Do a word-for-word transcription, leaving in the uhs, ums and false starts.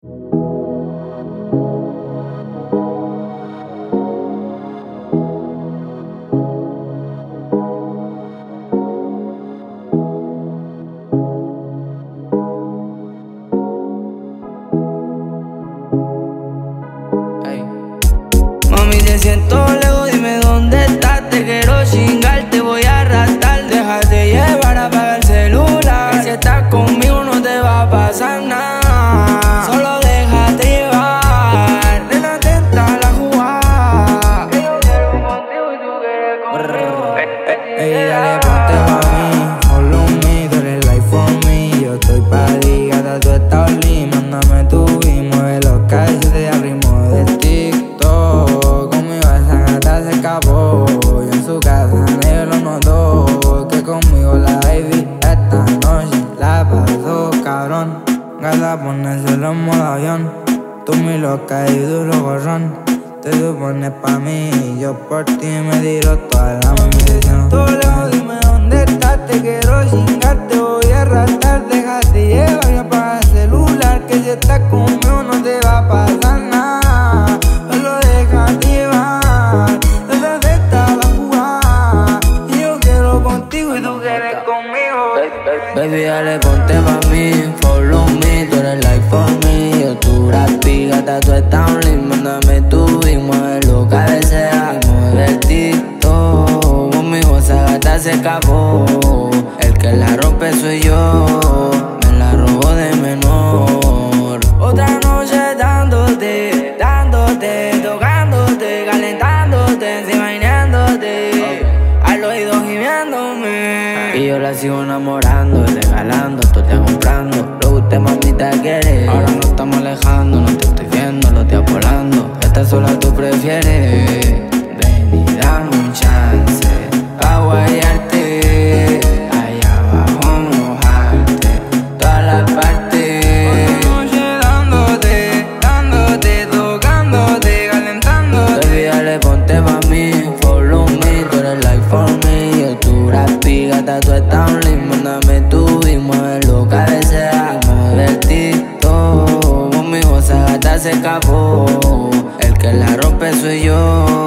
Mami, te siento lejos, dime dónde estás. Te quiero chingar, te voy a arrastrar. Déjate llevar, apaga el celular, que si estás conmigo no te va a pasar nada. Solo déjate llevar, de la atenta a la jugada. Que yo quiero contigo y tú quieres conmigo. Ey, dale, ponte pa' mí, follow me, tú eres life for me. Yo estoy pa' ti, gata, tú estás only. Mándame tu y mueve los calles de ritmo del TikTok. Conmigo esa gata se escapó, y en su casa nadie lo notó. Que conmigo la baby esta noche la pasó cabrón. Gata, ponérselo en modo avión. Tú muy loca y duro gorrón. Te supones pa' mí y yo por ti me tiro toda la munición. Tú lejos, dime dónde estás. Te quiero chingar, te voy a arrastrar. Déjate llevar y apaga el celular, que si estás conmigo no te va a pasar nada. Solo déjate llevar, desde esta la jugada. Y yo quiero contigo y tú quieres conmigo. Baby, dale, ponte pa' mí, follow me, tú eres like for me. Yo tu rapi, gata, tú estás only. Mándame tu y muévelo, cabecea, mueve el TikTok. Conmigo esa gata se escapó, el que la rompe soy yo. Me la robó de menor. Otra noche dándote, dándote, tocándote, calentándote, encima imaginándote, al oído gimiéndome. Y yo la sigo enamorando, regalando, tú te comprando. Lo que usted mamita quiere. Ahora nos estamos alejando, no te estoy viendo, lo estoy volando. Esta sola tú prefieres. Ven y dame un chance pa' guayarte, allá abajo mojarte, todas las partes. Otra noche dándote, dándote, tocándote, calentándote. Baby, dale, ponte pa' mí, follow me, tú eres like for me. Yo tu rapi, gata, tú estás only. Mándame tu y muévelo, cabecea, mueve el TikTok. Conmigo esa gata se escapó, el que la rompe soy yo.